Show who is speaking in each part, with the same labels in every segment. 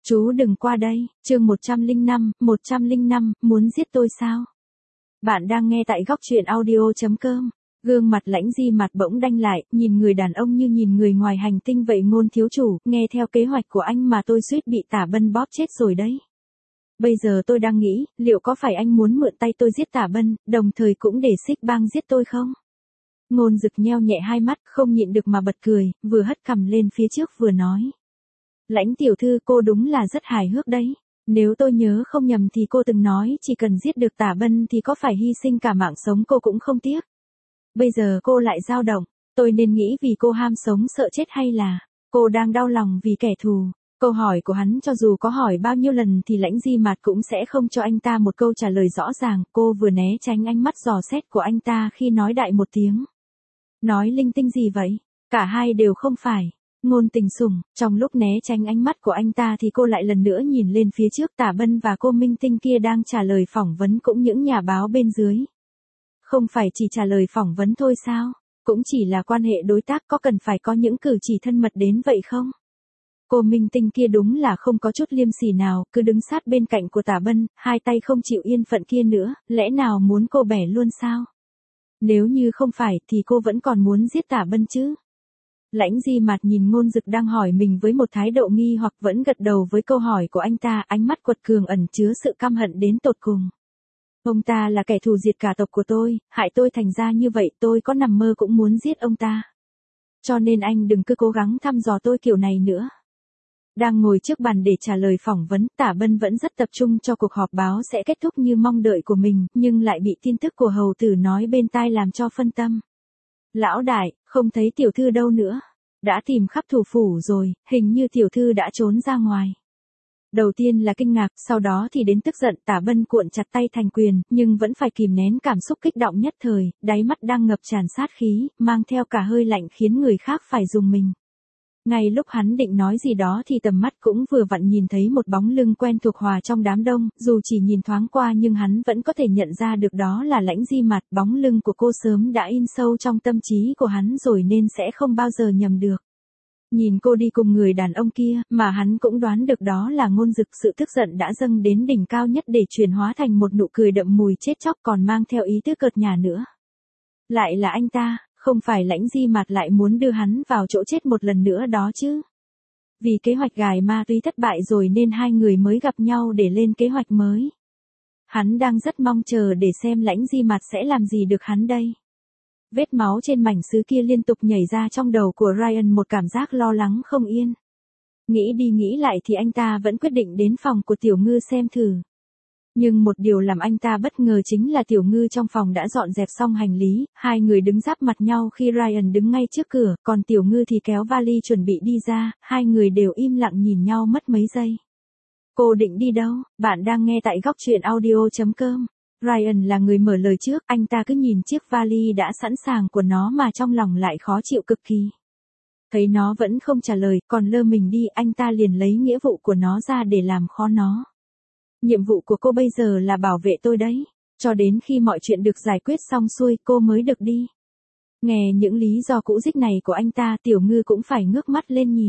Speaker 1: Chú đừng qua đây, chương 105, muốn giết tôi sao? Bạn đang nghe tại góc truyện audio.com. Gương mặt Lãnh Di Mạt bỗng đanh lại, nhìn người đàn ông như nhìn người ngoài hành tinh vậy. Ngôn thiếu chủ, nghe theo kế hoạch của anh mà tôi suýt bị Tả Bân bóp chết rồi đấy. Bây giờ tôi đang nghĩ, liệu có phải anh muốn mượn tay tôi giết Tả Bân, đồng thời cũng để Xích Bang giết tôi không? Ngôn Dực nheo nhẹ hai mắt, không nhịn được mà bật cười, vừa hất cằm lên phía trước vừa nói. Lãnh tiểu thư, cô đúng là rất hài hước đấy. Nếu tôi nhớ không nhầm thì cô từng nói chỉ cần giết được Tả Bân thì có phải hy sinh cả mạng sống cô cũng không tiếc. Bây giờ cô lại dao động, tôi nên nghĩ vì cô ham sống sợ chết hay là cô đang đau lòng vì kẻ thù? Câu hỏi của hắn cho dù có hỏi bao nhiêu lần thì Lãnh Di Mạt cũng sẽ không cho anh ta một câu trả lời rõ ràng. Cô vừa né tránh ánh mắt dò xét của anh ta khi nói đại một tiếng. Nói linh tinh gì vậy? Cả hai đều không phải. Ngôn Tình Sủng, trong lúc né tránh ánh mắt của anh ta thì cô lại lần nữa nhìn lên phía trước. Tả Bân và cô Minh Tinh kia đang trả lời phỏng vấn cũng những nhà báo bên dưới. Không phải chỉ trả lời phỏng vấn thôi sao? Cũng chỉ là quan hệ đối tác, có cần phải có những cử chỉ thân mật đến vậy không? Cô Minh Tinh kia đúng là không có chút liêm sỉ nào, cứ đứng sát bên cạnh của Tả Bân, hai tay không chịu yên phận kia nữa, lẽ nào muốn cô bẻ luôn sao? Nếu như không phải thì cô vẫn còn muốn giết Tả Bân chứ? Lãnh Di Mạt nhìn Ngôn Dực đang hỏi mình với một thái độ nghi hoặc vẫn gật đầu với câu hỏi của anh ta, ánh mắt quật cường ẩn chứa sự căm hận đến tột cùng. Ông ta là kẻ thù diệt cả tộc của tôi, hại tôi thành ra như vậy, tôi có nằm mơ cũng muốn giết ông ta. Cho nên anh đừng cứ cố gắng thăm dò tôi kiểu này nữa. Đang ngồi trước bàn để trả lời phỏng vấn, Tả Bân vẫn rất tập trung cho cuộc họp báo sẽ kết thúc như mong đợi của mình, nhưng lại bị tin tức của hầu tử nói bên tai làm cho phân tâm. Lão đại, không thấy tiểu thư đâu nữa. Đã tìm khắp thủ phủ rồi, hình như tiểu thư đã trốn ra ngoài. Đầu tiên là kinh ngạc, sau đó thì đến tức giận. Tả Bân cuộn chặt tay thành quyền, nhưng vẫn phải kìm nén cảm xúc kích động nhất thời, đáy mắt đang ngập tràn sát khí, mang theo cả hơi lạnh khiến người khác phải rùng mình. Ngay lúc hắn định nói gì đó thì tầm mắt cũng vừa vặn nhìn thấy một bóng lưng quen thuộc hòa trong đám đông, dù chỉ nhìn thoáng qua nhưng hắn vẫn có thể nhận ra được đó là Lãnh Di Mạt. Bóng lưng của cô sớm đã in sâu trong tâm trí của hắn rồi nên sẽ không bao giờ nhầm được. Nhìn cô đi cùng người đàn ông kia, mà hắn cũng đoán được đó là Ngôn Dực. Sự tức giận đã dâng đến đỉnh cao nhất để chuyển hóa thành một nụ cười đậm mùi chết chóc còn mang theo ý tứ cợt nhả nữa. Lại là anh ta, không phải Lãnh Di Mạt lại muốn đưa hắn vào chỗ chết một lần nữa đó chứ? Vì kế hoạch gài ma túy thất bại rồi nên hai người mới gặp nhau để lên kế hoạch mới. Hắn đang rất mong chờ để xem Lãnh Di Mạt sẽ làm gì được hắn đây. Vết máu trên mảnh sứ kia liên tục nhảy ra trong đầu của Ryan, một cảm giác lo lắng không yên. Nghĩ đi nghĩ lại thì anh ta vẫn quyết định đến phòng của Tiểu Ngư xem thử. Nhưng một điều làm anh ta bất ngờ chính là Tiểu Ngư trong phòng đã dọn dẹp xong hành lý, hai người đứng giáp mặt nhau khi Ryan đứng ngay trước cửa, còn Tiểu Ngư thì kéo vali chuẩn bị đi ra, hai người đều im lặng nhìn nhau mất mấy giây. Cô định đi đâu? Bạn đang nghe tại góc truyện audio.com. Ryan là người mở lời trước, anh ta cứ nhìn chiếc vali đã sẵn sàng của nó mà trong lòng lại khó chịu cực kỳ. Thấy nó vẫn không trả lời, còn lơ mình đi, anh ta liền lấy nghĩa vụ của nó ra để làm khó nó. Nhiệm vụ của cô bây giờ là bảo vệ tôi đấy. Cho đến khi mọi chuyện được giải quyết xong xuôi, cô mới được đi. Nghe những lý do cũ dích này của anh ta, Tiểu Ngư cũng phải ngước mắt lên nhìn.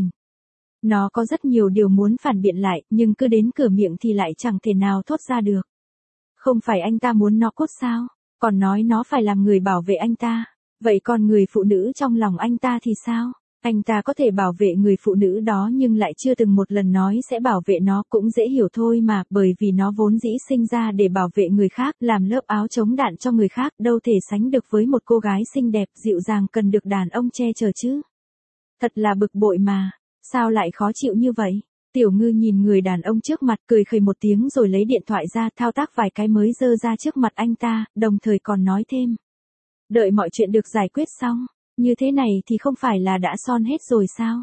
Speaker 1: Nó có rất nhiều điều muốn phản biện lại, nhưng cứ đến cửa miệng thì lại chẳng thể nào thốt ra được. Không phải anh ta muốn nó cốt sao? Còn nói nó phải làm người bảo vệ anh ta. Vậy còn người phụ nữ trong lòng anh ta thì sao? Anh ta có thể bảo vệ người phụ nữ đó nhưng lại chưa từng một lần nói sẽ bảo vệ nó, cũng dễ hiểu thôi mà, bởi vì nó vốn dĩ sinh ra để bảo vệ người khác, làm lớp áo chống đạn cho người khác, đâu thể sánh được với một cô gái xinh đẹp, dịu dàng cần được đàn ông che chở chứ. Thật là bực bội mà, sao lại khó chịu như vậy? Tiểu Ngư nhìn người đàn ông trước mặt, cười khẩy một tiếng rồi lấy điện thoại ra, thao tác vài cái mới giơ ra trước mặt anh ta, đồng thời còn nói thêm. Đợi mọi chuyện được giải quyết xong, như thế này thì không phải là đã son hết rồi sao?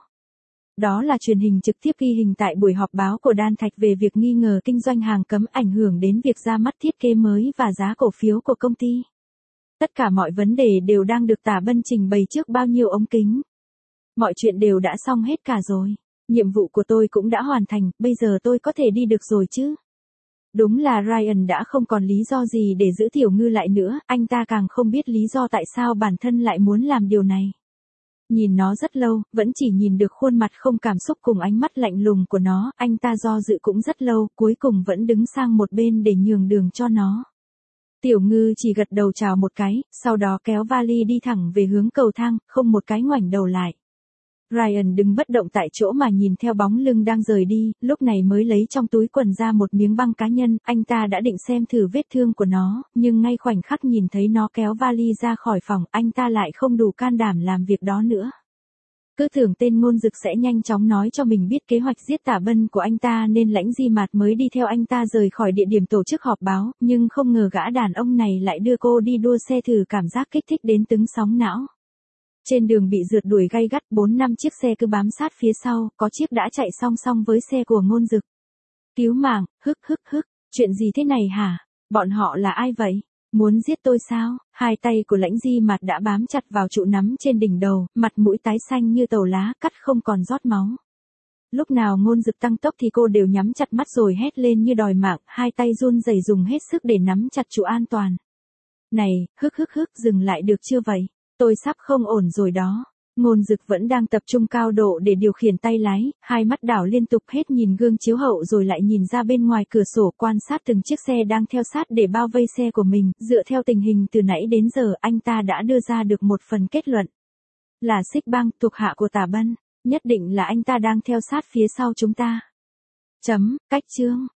Speaker 1: Đó là truyền hình trực tiếp ghi hình tại buổi họp báo của Đan Thạch về việc nghi ngờ kinh doanh hàng cấm ảnh hưởng đến việc ra mắt thiết kế mới và giá cổ phiếu của công ty. Tất cả mọi vấn đề đều đang được Tả Bân trình bày trước bao nhiêu ống kính. Mọi chuyện đều đã xong hết cả rồi. Nhiệm vụ của tôi cũng đã hoàn thành, bây giờ tôi có thể đi được rồi chứ? Đúng là Ryan đã không còn lý do gì để giữ Tiểu Ngư lại nữa, anh ta càng không biết lý do tại sao bản thân lại muốn làm điều này. Nhìn nó rất lâu, vẫn chỉ nhìn được khuôn mặt không cảm xúc cùng ánh mắt lạnh lùng của nó, anh ta do dự cũng rất lâu, cuối cùng vẫn đứng sang một bên để nhường đường cho nó. Tiểu Ngư chỉ gật đầu chào một cái, sau đó kéo vali đi thẳng về hướng cầu thang, không một cái ngoảnh đầu lại. Ryan đứng bất động tại chỗ mà nhìn theo bóng lưng đang rời đi, lúc này mới lấy trong túi quần ra một miếng băng cá nhân, anh ta đã định xem thử vết thương của nó, nhưng ngay khoảnh khắc nhìn thấy nó kéo vali ra khỏi phòng, anh ta lại không đủ can đảm làm việc đó nữa. Cứ tưởng tên Ngôn Dực sẽ nhanh chóng nói cho mình biết kế hoạch giết Tả Bân của anh ta nên Lãnh Di Mạt mới đi theo anh ta rời khỏi địa điểm tổ chức họp báo, nhưng không ngờ gã đàn ông này lại đưa cô đi đua xe thử cảm giác kích thích đến tứng sóng não. Trên đường bị rượt đuổi gay gắt 4-5 chiếc xe cứ bám sát phía sau, có chiếc đã chạy song song với xe của Ngôn Dực. Cứu mạng, hức, chuyện gì thế này hả? Bọn họ là ai vậy? Muốn giết tôi sao? Hai tay của Lãnh Di Mạt đã bám chặt vào trụ nắm trên đỉnh đầu, mặt mũi tái xanh như tàu lá, cắt không còn rót máu. Lúc nào Ngôn Dực tăng tốc thì cô đều nhắm chặt mắt rồi hét lên như đòi mạng, hai tay run rẩy dùng hết sức để nắm chặt trụ an toàn. Này, hức, dừng lại được chưa vậy? Tôi sắp không ổn rồi đó. Ngôn Dực vẫn đang tập trung cao độ để điều khiển tay lái, hai mắt đảo liên tục hết nhìn gương chiếu hậu rồi lại nhìn ra bên ngoài cửa sổ quan sát từng chiếc xe đang theo sát để bao vây xe của mình, dựa theo tình hình từ nãy đến giờ anh ta đã đưa ra được một phần kết luận. Là Xích Bang, thuộc hạ của Tả Bân, nhất định là anh ta đang theo sát phía sau chúng ta. Cách chương